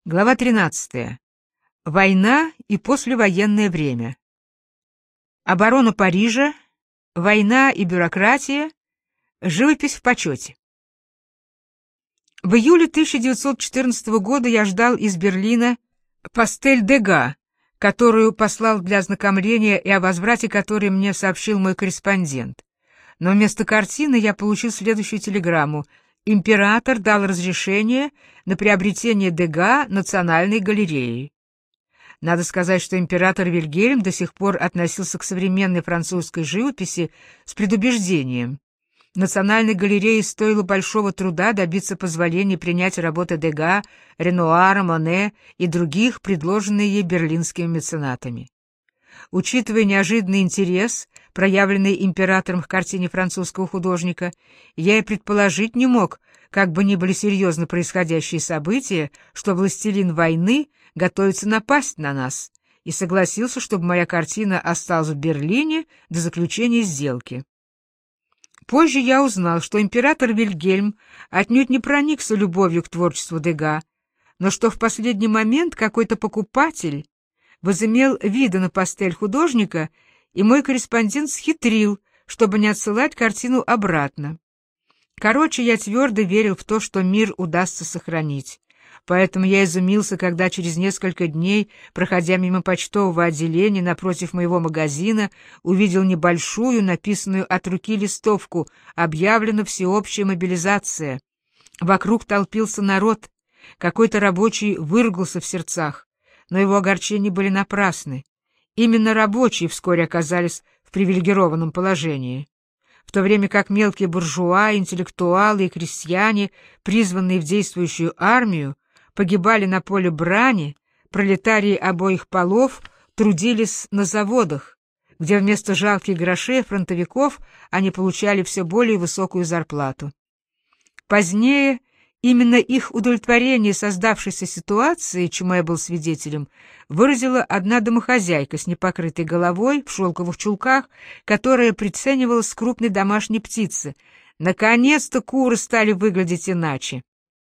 Глава 13. Война и послевоенное время. Оборона Парижа, война и бюрократия, живопись в почете. В июле 1914 года я ждал из Берлина пастель Дега, которую послал для ознакомления и о возврате которой мне сообщил мой корреспондент. Но вместо картины я получил следующую телеграмму. Император дал разрешение на приобретение Дега Национальной галереей. Надо сказать, что император Вильгельм до сих пор относился к современной французской живописи с предубеждением. Национальной галерее стоило большого труда добиться позволения принять работы Дега, Ренуара, Моне и других, предложенные ей берлинскими меценатами. Учитывая неожиданный интерес, проявленный императором к картине французского художника, я и предположить не мог, как бы ни были серьезны происходящие события, что властелин войны готовится напасть на нас, и согласился, чтобы моя картина осталась в Берлине до заключения сделки. Позже я узнал, что император Вильгельм отнюдь не проникся любовью к творчеству Дега, но что в последний момент какой-то покупатель возымел виды на пастель художника, и мой корреспондент схитрил, чтобы не отсылать картину обратно. Короче, я твердо верил в то, что мир удастся сохранить. Поэтому я изумился, когда через несколько дней, проходя мимо почтового отделения напротив моего магазина, увидел небольшую, написанную от руки листовку: «Объявлена всеобщая мобилизация». Вокруг толпился народ. Какой-то рабочий выругался в сердцах. Но его огорчения были напрасны. Именно рабочие вскоре оказались в привилегированном положении, в то время как мелкие буржуа, интеллектуалы и крестьяне, призванные в действующую армию, погибали на поле брани, пролетарии обоих полов трудились на заводах, где вместо жалких грошей фронтовиков они получали все более высокую зарплату. Позднее именно их удовлетворение создавшейся ситуации, чему я был свидетелем, выразила одна домохозяйка с непокрытой головой в шелковых чулках, которая приценивалась к крупной домашней птице. Наконец-то куры стали выглядеть иначе.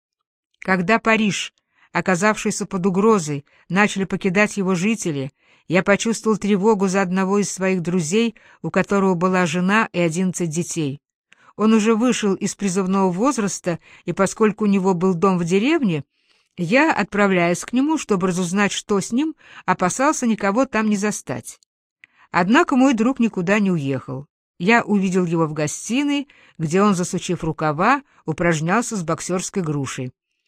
Когда Париж, оказавшийся под угрозой, начали покидать его жители, я почувствовал тревогу за одного из своих друзей, у которого была жена и 11 детей. Он уже вышел из призывного возраста, и поскольку у него был дом в деревне, я, отправляясь к нему, чтобы разузнать, что с ним, опасался никого там не застать. Однако мой друг никуда не уехал. Я увидел его в гостиной, где он, засучив рукава, упражнялся с боксерской грушей.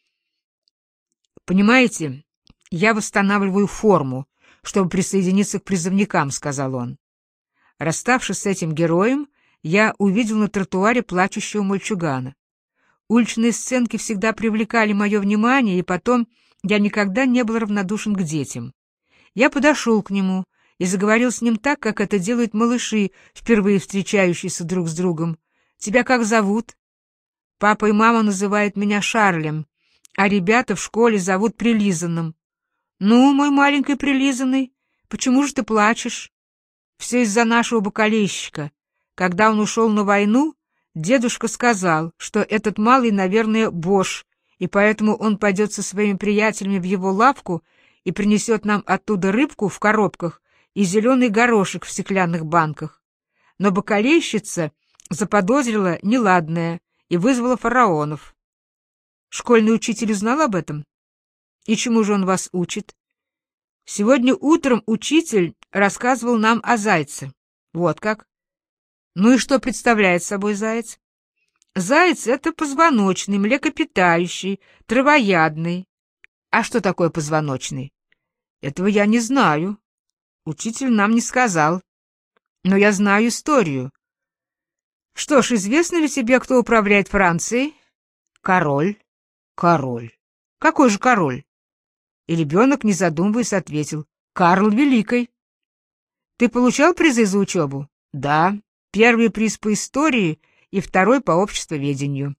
«Понимаете, я восстанавливаю форму, чтобы присоединиться к призывникам», — сказал он. Расставшись с этим героем, я увидел на тротуаре плачущего мальчугана. Уличные сценки всегда привлекали мое внимание, и потом я никогда не был равнодушен к детям. Я подошел к нему и заговорил с ним так, как это делают малыши, впервые встречающиеся друг с другом. «Тебя как зовут?» «Папа и мама называют меня Шарлем, а ребята в школе зовут Прилизанным». «Ну, мой маленький Прилизанный, почему же ты плачешь?» «Все из-за нашего бакалейщика. Когда он ушел на войну, дедушка сказал, что этот малый, наверное, бош, и поэтому он пойдет со своими приятелями в его лавку и принесет нам оттуда рыбку в коробках и зеленый горошек в стеклянных банках. Но бакалейщица заподозрила неладное и вызвала фараонов. Школьный учитель узнал об этом? И чему же он вас учит? Сегодня утром учитель рассказывал нам о зайце. Вот как. Ну и что представляет собой заяц? Заяц — это позвоночный, млекопитающий, травоядный. А что такое позвоночный? Этого я не знаю. Учитель нам не сказал. Но я знаю историю. Что ж, известно ли тебе, кто управляет Францией? Король. Король. Какой же король? И ребенок, не задумываясь, ответил: Карл Великий. Ты получал призы за учебу? Да. Первый приз по истории и второй по обществоведению.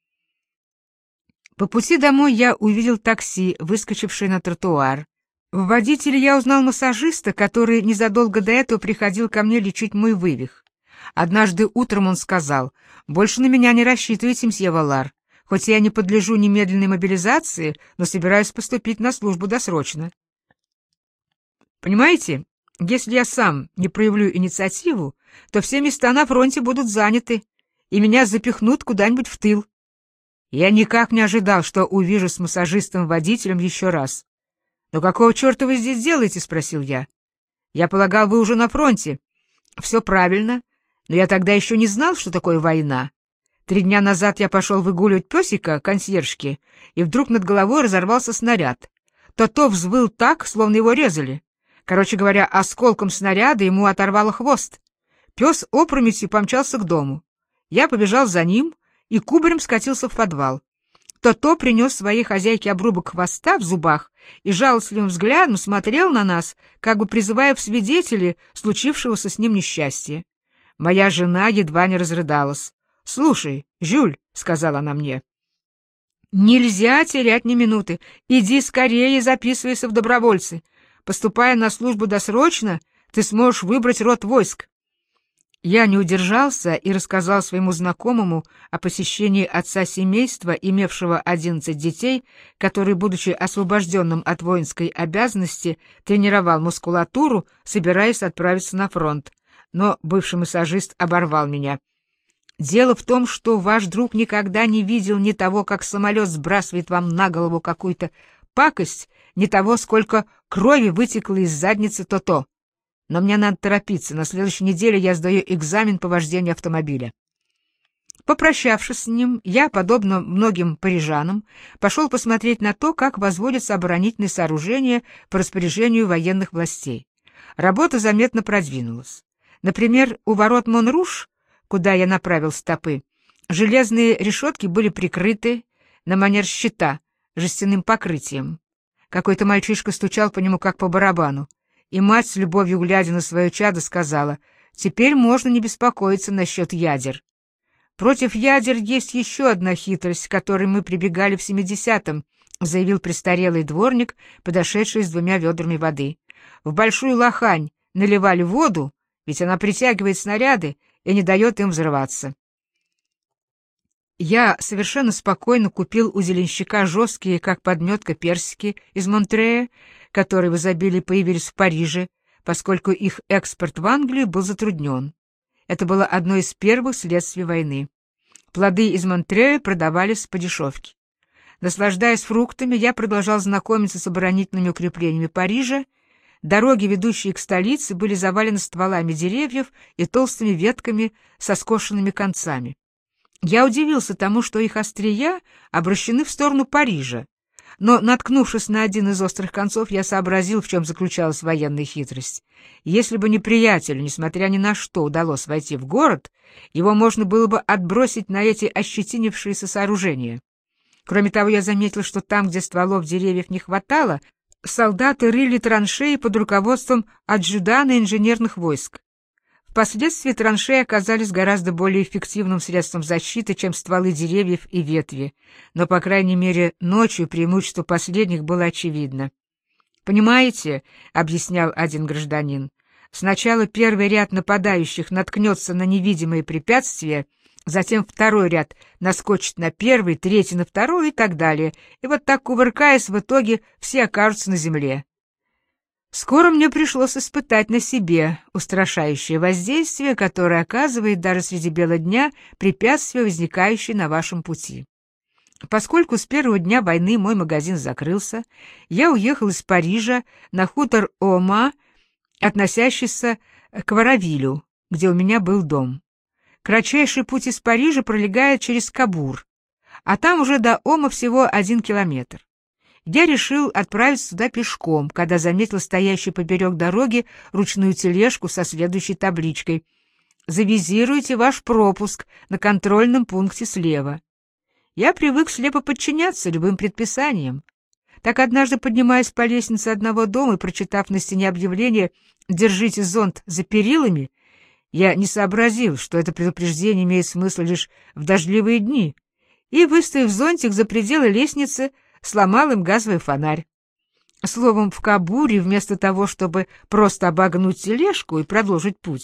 По пути домой я увидел такси, выскочившее на тротуар. В водителе я узнал массажиста, который незадолго до этого приходил ко мне лечить мой вывих. Однажды утром он сказал: «Больше на меня не рассчитывайте, мсье Валар. Хоть я не подлежу немедленной мобилизации, но собираюсь поступить на службу досрочно. Понимаете, если я сам не проявлю инициативу, то все места на фронте будут заняты, и меня запихнут куда-нибудь в тыл. Я никак не ожидал, что увижу с массажистом-водителем еще раз. «Но какого черта вы здесь делаете?» — спросил я. «Я полагал, вы уже на фронте». «Все правильно, но я тогда еще не знал, что такое война. 3 дня назад я пошел выгуливать песика, консьержки, и вдруг над головой разорвался снаряд. То взвыл так, словно его резали. Короче говоря, осколком снаряда ему оторвало хвост. Пес опрометью помчался к дому. Я побежал за ним и кубарем скатился в подвал. То принес своей хозяйке обрубок хвоста в зубах и жалостливым взглядом смотрел на нас, как бы призывая в свидетели случившегося с ним несчастья. Моя жена едва не разрыдалась. «Слушай, Жюль», — сказала она мне, — «нельзя терять ни минуты. Иди скорее и записывайся в добровольцы. Поступая на службу досрочно, ты сможешь выбрать род войск». Я не удержался и рассказал своему знакомому о посещении отца семейства, имевшего 11 детей, который, будучи освобожденным от воинской обязанности, тренировал мускулатуру, собираясь отправиться на фронт. Но бывший массажист оборвал меня. «Дело в том, что ваш друг никогда не видел ни того, как самолет сбрасывает вам на голову какую-то пакость, ни того, сколько крови вытекло из задницы то-то. Но мне надо торопиться, на следующей неделе я сдаю экзамен по вождению автомобиля». Попрощавшись с ним, я, подобно многим парижанам, пошел посмотреть на то, как возводятся оборонительные сооружения по распоряжению военных властей. Работа заметно продвинулась. Например, у ворот Монруш, куда я направил стопы, железные решетки были прикрыты на манер щита жестяным покрытием. Какой-то мальчишка стучал по нему как по барабану, и мать, с любовью глядя на свое чадо, сказала: «Теперь можно не беспокоиться насчет ядер». «Против ядер есть еще одна хитрость, к которой мы прибегали в 70-м», заявил престарелый дворник, подошедший с 2 ведрами воды. «В большую лохань наливали воду, ведь она притягивает снаряды и не дает им взрываться». Я совершенно спокойно купил у зеленщика жесткие, как подметка, персики из Монтрея, которые в изобилии появились в Париже, поскольку их экспорт в Англию был затруднен. Это было одно из первых следствий войны. Плоды из Монтрея продавались по дешевке. Наслаждаясь фруктами, я продолжал знакомиться с оборонительными укреплениями Парижа. Дороги, ведущие к столице, были завалены стволами деревьев и толстыми ветками со скошенными концами. Я удивился тому, что их острия обращены в сторону Парижа, но, наткнувшись на один из острых концов, я сообразил, в чем заключалась военная хитрость. Если бы неприятелю, несмотря ни на что, удалось войти в город, его можно было бы отбросить на эти ощетинившиеся сооружения. Кроме того, я заметил, что там, где стволов деревьев не хватало, солдаты рыли траншеи под руководством адъютанта инженерных войск. Впоследствии траншеи оказались гораздо более эффективным средством защиты, чем стволы деревьев и ветви, но, по крайней мере, ночью преимущество последних было очевидно. «Понимаете, — объяснял один гражданин, — сначала первый ряд нападающих наткнется на невидимые препятствия, затем второй ряд наскочит на первый, третий на второй и так далее, и вот так, кувыркаясь, в итоге все окажутся на земле». Скоро мне пришлось испытать на себе устрашающее воздействие, которое оказывает даже среди бела дня препятствия, возникающие на вашем пути. Поскольку с первого дня войны мой магазин закрылся, я уехал из Парижа на хутор Ома, относящийся к Варавилю, где у меня был дом. Кратчайший путь из Парижа пролегает через Кабур, а там уже до Ома всего 1 километр. Я решил отправиться туда пешком, когда заметил стоящую поперек дороги ручную тележку со следующей табличкой: «Завизируйте ваш пропуск на контрольном пункте слева». Я привык слепо подчиняться любым предписаниям. Так однажды, поднимаясь по лестнице одного дома и прочитав на стене объявление «Держите зонт за перилами», я не сообразил, что это предупреждение имеет смысл лишь в дождливые дни, и, выставив зонтик за пределы лестницы, сломал им газовый фонарь. Словом, в Кабуре, вместо того, чтобы просто обогнуть тележку и продолжить путь,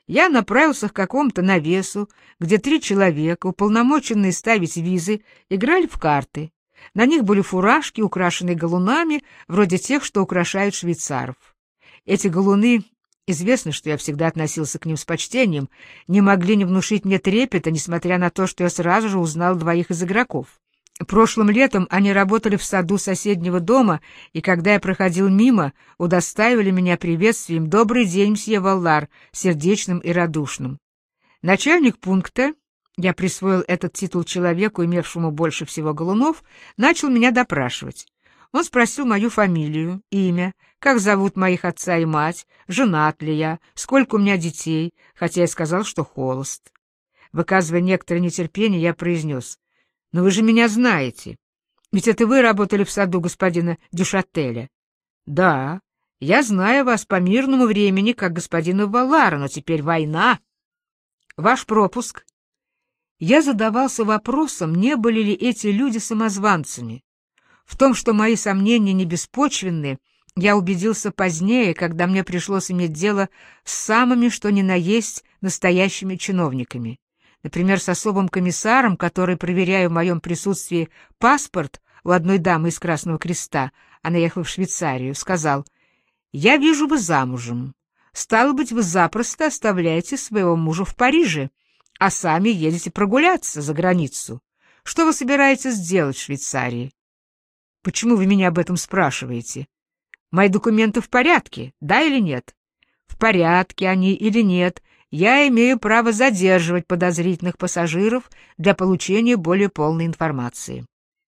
Я направился к какому-то навесу, где 3 человека, уполномоченные ставить визы, играли в карты. На них были фуражки, украшенные галунами, вроде тех, что украшают швейцаров. Эти галуны, известно, что я всегда относился к ним с почтением, не могли не внушить мне трепета, несмотря на то, что я сразу же узнал 2 из игроков. Прошлым летом они работали в саду соседнего дома, и когда я проходил мимо, удостаивали меня приветствием «Добрый день, мсье Валлар», сердечным и радушным. Начальник пункта, я присвоил этот титул человеку, имевшему больше всего галунов, начал меня допрашивать. Он спросил мою фамилию, имя, как зовут моих отца и мать, женат ли я, сколько у меня детей, хотя я сказал, что холост. Выказывая некоторое нетерпение, я произнес: «Но вы же меня знаете. Ведь это вы работали в саду господина Дюшателя». «Да, я знаю вас по мирному времени, как господина Валлара, но теперь война. Ваш пропуск». Я задавался вопросом, не были ли эти люди самозванцами. В том, что мои сомнения не беспочвенны, я убедился позднее, когда мне пришлось иметь дело с самыми что ни на есть настоящими чиновниками. Например, с особым комиссаром, который, проверяя в моем присутствии паспорт у одной дамы из Красного Креста, она ехала в Швейцарию, сказал: «Я вижу, вы замужем. Стало быть, вы запросто оставляете своего мужа в Париже, а сами едете прогуляться за границу. Что вы собираетесь делать в Швейцарии?» «Почему вы меня об этом спрашиваете? Мои документы в порядке, да или нет?» «В порядке они или нет, я имею право задерживать подозрительных пассажиров для получения более полной информации».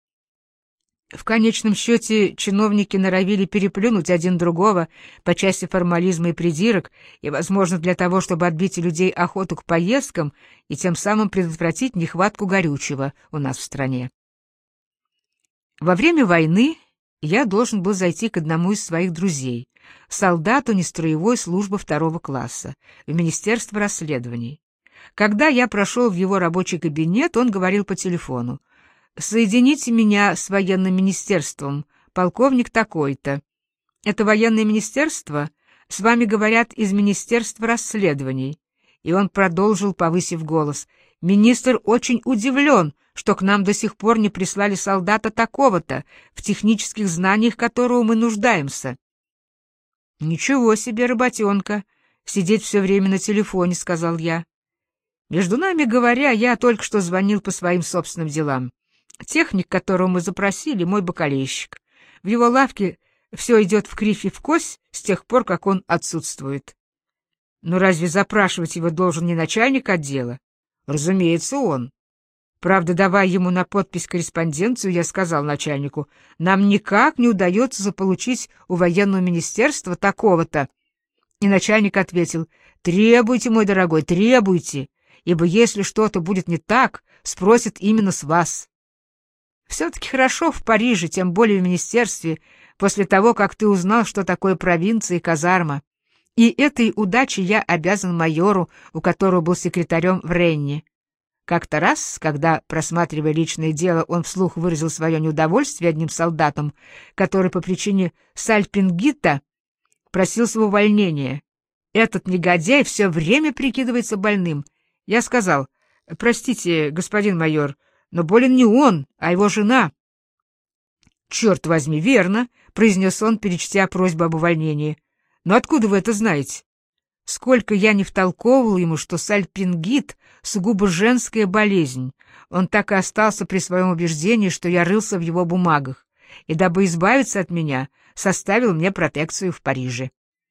В конечном счете чиновники норовили переплюнуть один другого по части формализма и придирок, и, возможно, для того, чтобы отбить у людей охоту к поездкам и тем самым предотвратить нехватку горючего у нас в стране. Во время войны я должен был зайти к одному из своих друзей, солдату нестроевой службы 2 класса, в Министерство расследований. Когда я прошел в его рабочий кабинет, он говорил по телефону: «Соедините меня с военным министерством, полковник такой-то». «Это военное министерство? С вами говорят из Министерства расследований». И он продолжил, повысив голос: «Министр очень удивлен, что к нам до сих пор не прислали солдата такого-то, в технических знаниях которого мы нуждаемся». «Ничего себе работенка, сидеть все время на телефоне», — сказал я. Между нами говоря, я только что звонил по своим собственным делам. Техник, которого мы запросили, мой бакалейщик. В его лавке все идет в кривь и в кось с тех пор, как он отсутствует. Но разве запрашивать его должен не начальник отдела? Разумеется, он. Правда, давая ему на подпись корреспонденцию, я сказал начальнику: «Нам никак не удается заполучить у военного министерства такого-то». И начальник ответил: «Требуйте, мой дорогой, требуйте, ибо если что-то будет не так, спросят именно с вас». Все-таки хорошо в Париже, тем более в министерстве, после того, как ты узнал, что такое провинция и казарма. И этой удачей я обязан майору, у которого был секретарем в Ренне. Как-то раз, когда, просматривая личное дело, он вслух выразил свое неудовольствие одним солдатом, который по причине сальпингита просился в увольнение. Этот негодяй все время прикидывается больным. Я сказал: «Простите, господин майор, но болен не он, а его жена». «Черт возьми, верно», — произнес он, перечтя просьбу об увольнении. «Но откуда вы это знаете?» Сколько я не втолковывал ему, что сальпингит — сугубо женская болезнь, он так и остался при своем убеждении, что я рылся в его бумагах, и, дабы избавиться от меня, составил мне протекцию в Париже.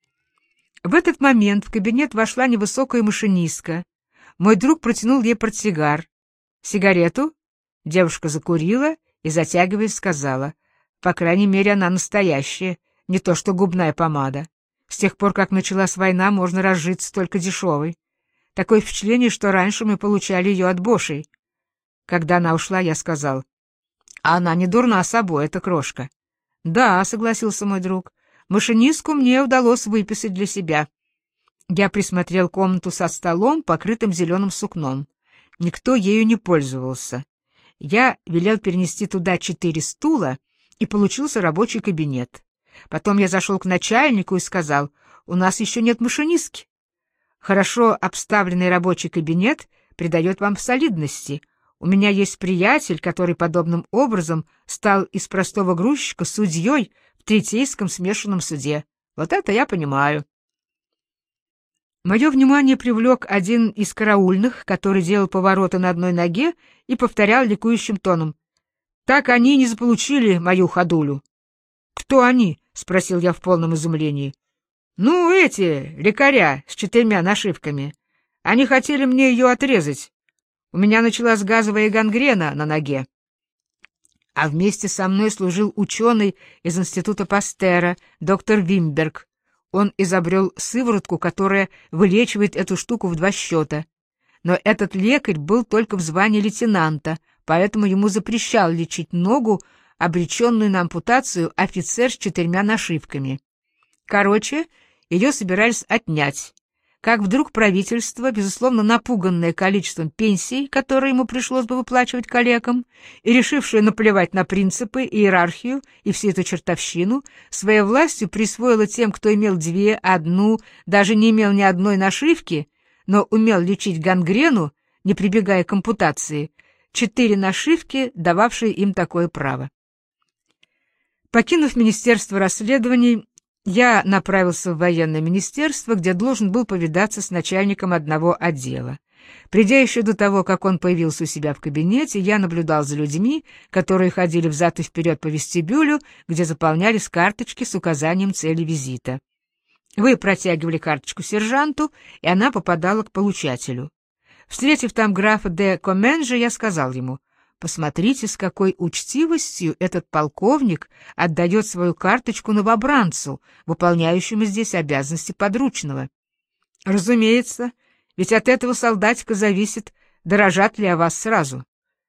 В этот момент в кабинет вошла невысокая машинистка. Мой друг протянул ей портсигар. «Сигарету?» Девушка закурила и, затягиваясь, сказала: «По крайней мере, она настоящая, не то что губная помада. С тех пор, как началась война, можно разжиться только дешевой. Такое впечатление, что раньше мы получали ее от Бошей». Когда она ушла, я сказал: «А она не дурна собой, эта крошка». «Да», — согласился мой друг, — «машинистку мне удалось выписать для себя». Я присмотрел комнату со столом, покрытым зеленым сукном. Никто ею не пользовался. Я велел перенести туда 4 стула, и получился рабочий кабинет. Потом я зашел к начальнику и сказал: «У нас еще нет машинистки». Хорошо обставленный рабочий кабинет придает вам солидности. У меня есть приятель, который подобным образом стал из простого грузчика судьей в Третейском смешанном суде. Вот это я понимаю. Мое внимание привлек один из караульных, который делал повороты на одной ноге и повторял ликующим тоном: «Так они не заполучили мою ходулю». «Кто они?» — спросил я в полном изумлении. «Ну, эти, лекаря с 4 нашивками. Они хотели мне ее отрезать. У меня началась газовая гангрена на ноге». А вместе со мной служил ученый из Института Пастера, доктор Вимберг. Он изобрел сыворотку, которая вылечивает эту штуку в 2 счета. Но этот лекарь был только в звании лейтенанта, поэтому ему запрещал лечить ногу, обреченную на ампутацию, офицер с 4 нашивками. Короче, ее собирались отнять. Как вдруг правительство, безусловно напуганное количеством пенсий, которые ему пришлось бы выплачивать калекам, и решившее наплевать на принципы, иерархию и всю эту чертовщину, своей властью присвоило тем, кто имел 2, 1, даже не имел ни одной нашивки, но умел лечить гангрену, не прибегая к ампутации, 4 нашивки, дававшие им такое право. Покинув Министерство расследований, я направился в военное министерство, где должен был повидаться с начальником одного отдела. Придя еще до того, как он появился у себя в кабинете, я наблюдал за людьми, которые ходили взад и вперед по вестибюлю, где заполнялись карточки с указанием цели визита. Вы протягивали карточку сержанту, и она попадала к получателю. Встретив там графа де Коменжа, я сказал ему: «Посмотрите, с какой учтивостью этот полковник отдает свою карточку новобранцу, выполняющему здесь обязанности подручного. Разумеется, ведь от этого солдатика зависит, дорожат ли о вас сразу».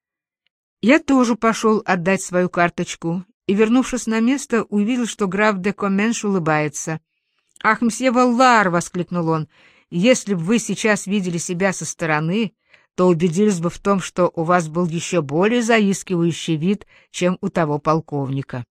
Я тоже пошел отдать свою карточку и, вернувшись на место, увидел, что граф де Коменж улыбается. «Ах, мсье Валлар!» — воскликнул он. «Если бы вы сейчас видели себя со стороны, то убедились бы в том, что у вас был еще более заискивающий вид, чем у того полковника».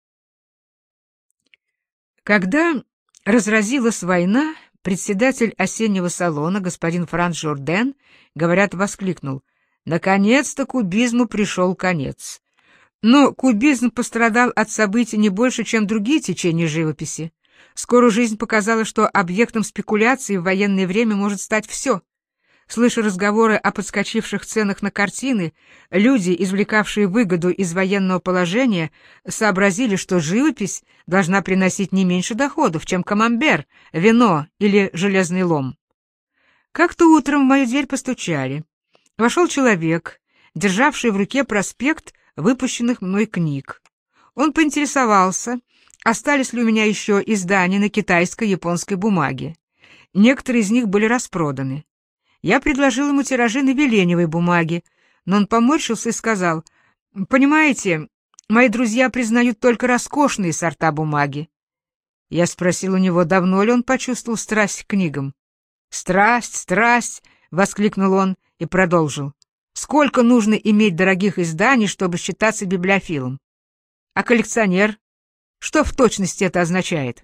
Когда разразилась война, председатель осеннего салона, господин Франц Жорден, говорят, воскликнул: «Наконец-то кубизму пришел конец». Но кубизм пострадал от событий не больше, чем другие течения живописи. Скоро жизнь показала, что объектом спекуляции в военное время может стать все. Слыша разговоры о подскочивших ценах на картины, люди, извлекавшие выгоду из военного положения, сообразили, что живопись должна приносить не меньше доходов, чем камамбер, вино или железный лом. Как-то утром в мою дверь постучали. Вошел человек, державший в руке проспект выпущенных мной книг. Он поинтересовался, остались ли у меня еще издания на китайской и японской бумаге. Некоторые из них были распроданы. Я предложил ему тиражи на веленевой бумаге, но он поморщился и сказал: «Понимаете, мои друзья признают только роскошные сорта бумаги». Я спросил у него, давно ли он почувствовал страсть к книгам. «Страсть, страсть!» — воскликнул он и продолжил. «Сколько нужно иметь дорогих изданий, чтобы считаться библиофилом? А коллекционер? Что в точности это означает?»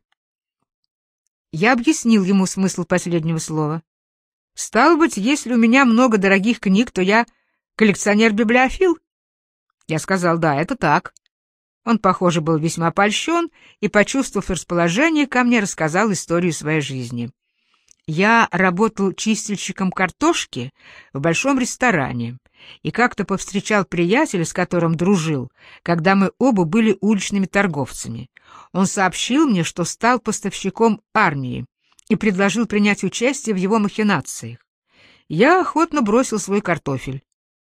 Я объяснил ему смысл последнего слова. «Стало быть, если у меня много дорогих книг, то я коллекционер-библиофил?» Я сказал: «Да, это так». Он, похоже, был весьма польщен и, почувствовав расположение ко мне, рассказал историю своей жизни. Я работал чистильщиком картошки в большом ресторане и как-то повстречал приятеля, с которым дружил, когда мы оба были уличными торговцами. Он сообщил мне, что стал поставщиком армии, и предложил принять участие в его махинациях. Я охотно бросил свой картофель.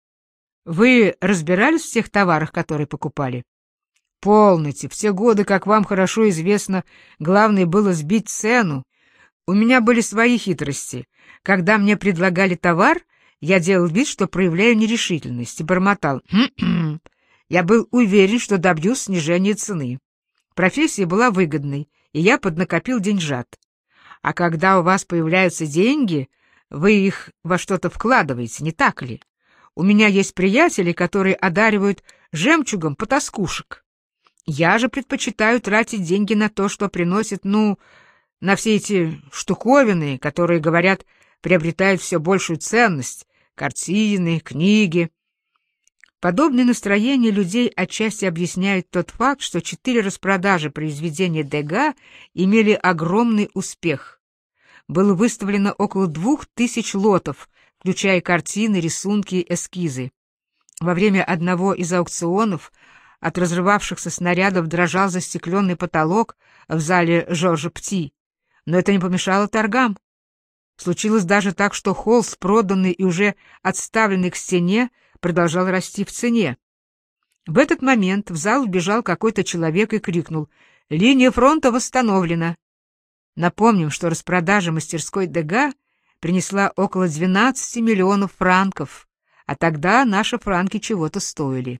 «Вы разбирались в тех товарах, которые покупали?» «Полноте. В те годы, как вам хорошо известно, главное было сбить цену. У меня были свои хитрости. Когда мне предлагали товар, я делал вид, что проявляю нерешительность, и бормотал: «Хм-хм». Я был уверен, что добьюсь снижения цены. Профессия была выгодной, и я поднакопил деньжат. А когда у вас появляются деньги, вы их во что-то вкладываете, не так ли? У меня есть приятели, которые одаривают жемчугом потаскушек. Я же предпочитаю тратить деньги на то, что приносит, на все эти штуковины, которые, говорят, приобретают все большую ценность — картины, книги. Подобное настроение людей отчасти объясняет тот факт, что 4 распродажи произведения Дега имели огромный успех. Было выставлено около 2000 лотов, включая картины, рисунки и эскизы. Во время одного из аукционов от разрывавшихся снарядов дрожал застекленный потолок в зале Жоржа Пти, но это не помешало торгам. Случилось даже так, что холст, проданный и уже отставленный к стене, продолжал расти в цене. В этот момент в зал вбежал какой-то человек и крикнул: «Линия фронта восстановлена!» Напомним, что распродажа мастерской Дега принесла около 12 миллионов франков, а тогда наши франки чего-то стоили.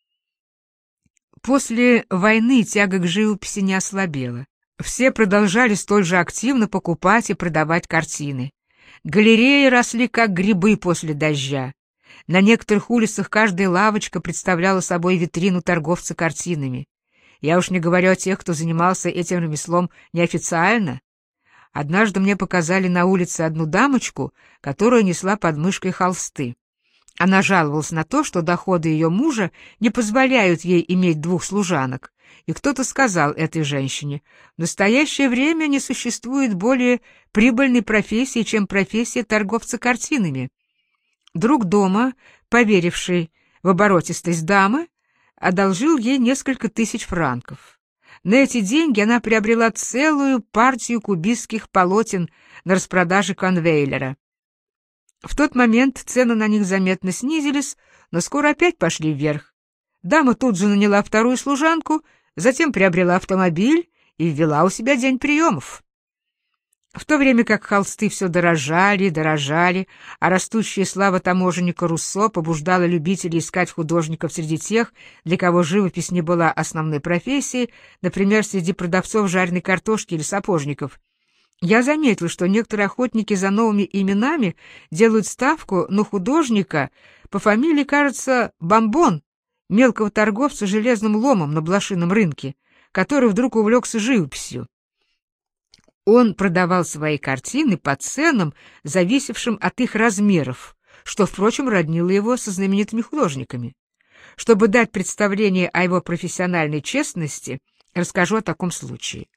После войны тяга к живописи не ослабела. Все продолжали столь же активно покупать и продавать картины. Галереи росли как грибы после дождя. На некоторых улицах каждая лавочка представляла собой витрину торговца картинами. Я уж не говорю о тех, кто занимался этим ремеслом неофициально. Однажды мне показали на улице одну дамочку, которая несла под мышкой холсты. Она жаловалась на то, что доходы ее мужа не позволяют ей иметь 2 служанок. И кто-то сказал этой женщине: в настоящее время не существует более прибыльной профессии, чем профессия торговца картинами. Друг дома, поверивший в оборотистость дамы, одолжил ей несколько тысяч франков. На эти деньги она приобрела целую партию кубистских полотен на распродаже конвейлера. В тот момент цены на них заметно снизились, но скоро опять пошли вверх. Дама тут же наняла 2-ю служанку, затем приобрела автомобиль и ввела у себя день приемов. В то время как холсты все дорожали и дорожали, а растущая слава таможенника Руссо побуждала любителей искать художников среди тех, для кого живопись не была основной профессией, например, среди продавцов жареной картошки или сапожников, я заметил, что некоторые охотники за новыми именами делают ставку на художника по фамилии, кажется, Бомбон, мелкого торговца железным ломом на блошином рынке, который вдруг увлекся живописью. Он продавал свои картины по ценам, зависевшим от их размеров, что, впрочем, роднило его со знаменитыми художниками. Чтобы дать представление о его профессиональной честности, расскажу о таком случае.